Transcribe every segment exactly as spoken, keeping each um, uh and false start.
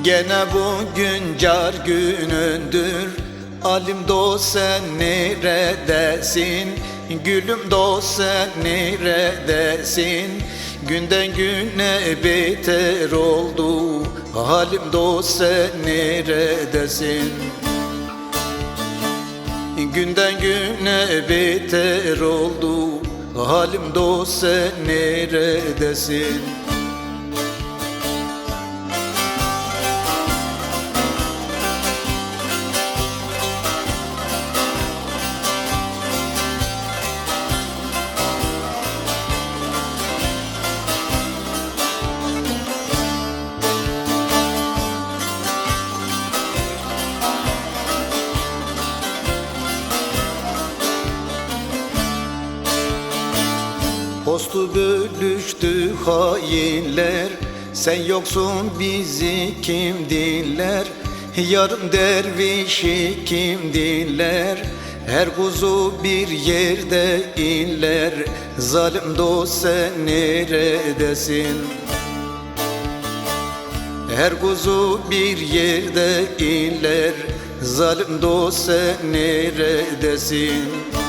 Gene bugün car günündür, alim dost sen neredesin? Gülüm dost sen neredesin? Günden güne beter oldu, halim dost sen neredesin? Günden güne beter oldu, halim dost sen neredesin? Postu bölüştü hainler, sen yoksun bizi kim dinler? Yarım dervişi kim dinler? Her kuzu bir yerde inler, zalim dost sen neredesin? Her kuzu bir yerde inler, zalim dost sen neredesin?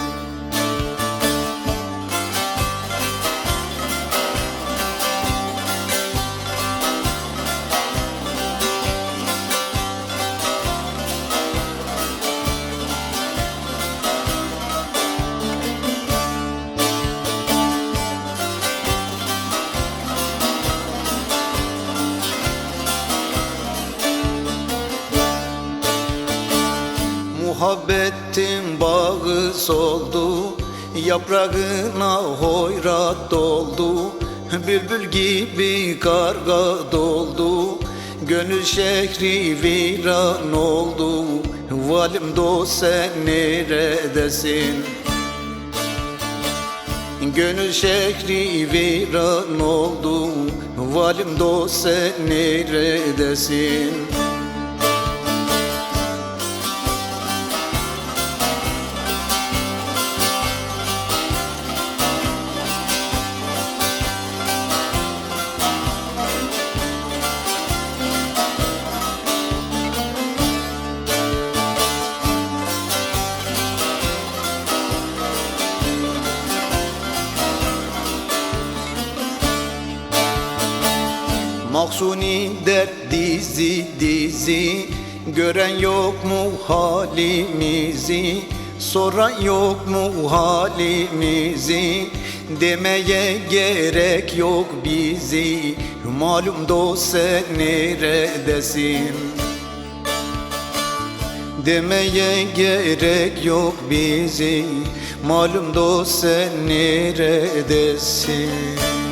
Muhabbetin bağı soldu, yaprağına hoyrat doldu. Bülbül gibi karga doldu, gönül şehri viran oldu. Valim dost sen neredesin? Gönül şehri viran oldu, valim dost sen neredesin? Mahzuni dert dizi dizi, gören yok mu halimizi? Soran yok mu halimizi? Demeye gerek yok bizi, malum dost sen neredesin? Demeye gerek yok bizi, malum dost sen neredesin?